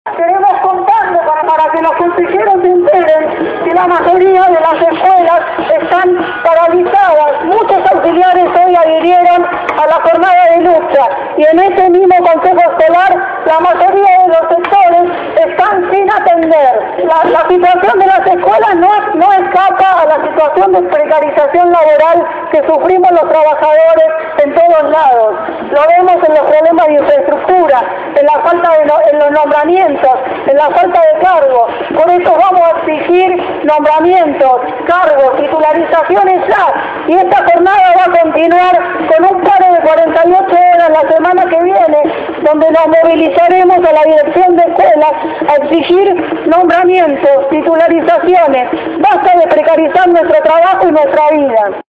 Queremos contarle para que los consejeros se enteren que la mayoría de las escuelas están paralizadas. Muchos auxiliares hoy adhirieron a la jornada de lucha y en ese mismo consejo escolar la mayoría de los sectores están sin atender. La situación de las escuelas no escapa a la situación de precarización laboral que sufrimos los trabajadores en todos lados. Lo vemos en los problemas de infraestructura, en la falta en los nombramientos, en la falta de cargos. Por eso vamos a exigir nombramientos, cargos, titularizaciones ya. Y esta jornada va a continuar con un paro de 48 horas la semana que viene, donde nos movilizaremos a la dirección de escuelas a exigir nombramientos, titularizaciones. Basta de precarizar nuestro trabajo y nuestra vida.